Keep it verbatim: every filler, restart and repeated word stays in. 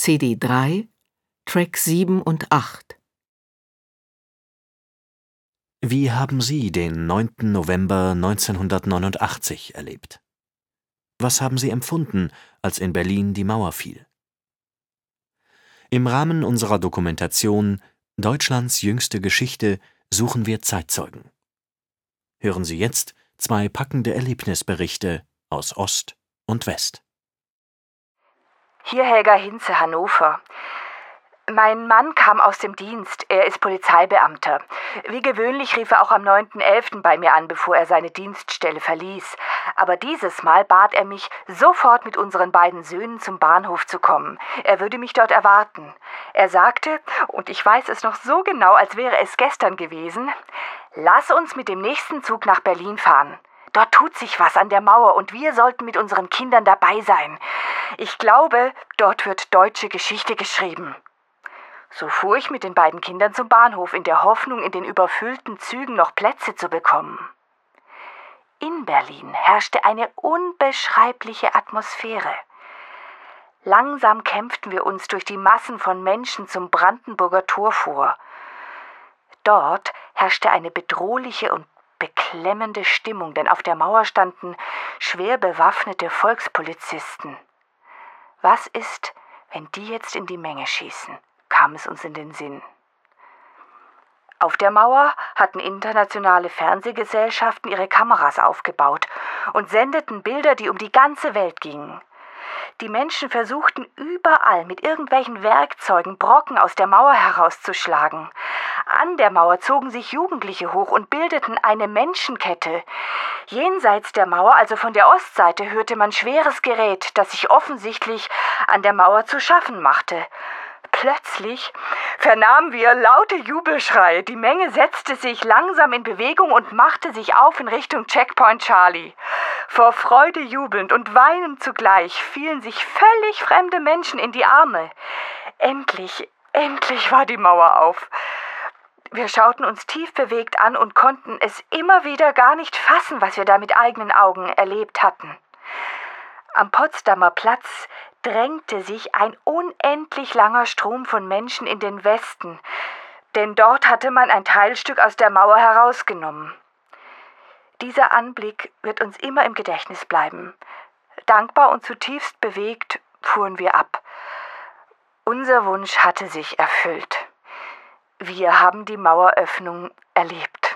C D drei, Track sieben und acht. Wie haben Sie den neunten November neunzehnhundertneunundachtzig erlebt? Was haben Sie empfunden, als in Berlin die Mauer fiel? Im Rahmen unserer Dokumentation »Deutschlands jüngste Geschichte« suchen wir Zeitzeugen. Hören Sie jetzt zwei packende Erlebnisberichte aus Ost und West. Hier Helga Hinze, Hannover. Mein Mann kam aus dem Dienst, er ist Polizeibeamter. Wie gewöhnlich rief er auch am neunten elften bei mir an, bevor er seine Dienststelle verließ. Aber dieses Mal bat er mich, sofort mit unseren beiden Söhnen zum Bahnhof zu kommen. Er würde mich dort erwarten. Er sagte, und ich weiß es noch so genau, als wäre es gestern gewesen, lass uns mit dem nächsten Zug nach Berlin fahren. Dort tut sich was an der Mauer und wir sollten mit unseren Kindern dabei sein. Ich glaube, dort wird deutsche Geschichte geschrieben. So fuhr ich mit den beiden Kindern zum Bahnhof, in der Hoffnung, in den überfüllten Zügen noch Plätze zu bekommen. In Berlin herrschte eine unbeschreibliche Atmosphäre. Langsam kämpften wir uns durch die Massen von Menschen zum Brandenburger Tor vor. Dort herrschte eine bedrohliche und beklemmende Stimmung, denn auf der Mauer standen schwer bewaffnete Volkspolizisten. Was ist, wenn die jetzt in die Menge schießen, kam es uns in den Sinn. Auf der Mauer hatten internationale Fernsehgesellschaften ihre Kameras aufgebaut und sendeten Bilder, die um die ganze Welt gingen. Die Menschen versuchten überall mit irgendwelchen Werkzeugen Brocken aus der Mauer herauszuschlagen. An der Mauer zogen sich Jugendliche hoch und bildeten eine Menschenkette. Jenseits der Mauer, also von der Ostseite, hörte man schweres Gerät, das sich offensichtlich an der Mauer zu schaffen machte. Plötzlich vernahmen wir laute Jubelschreie. Die Menge setzte sich langsam in Bewegung und machte sich auf in Richtung Checkpoint Charlie. Vor Freude jubelnd und weinend zugleich fielen sich völlig fremde Menschen in die Arme. Endlich, endlich war die Mauer auf. Wir schauten uns tief bewegt an und konnten es immer wieder gar nicht fassen, was wir da mit eigenen Augen erlebt hatten. Am Potsdamer Platz drängte sich ein unendlich langer Strom von Menschen in den Westen, denn dort hatte man ein Teilstück aus der Mauer herausgenommen. Dieser Anblick wird uns immer im Gedächtnis bleiben. Dankbar und zutiefst bewegt fuhren wir ab. Unser Wunsch hatte sich erfüllt. Wir haben die Maueröffnung erlebt.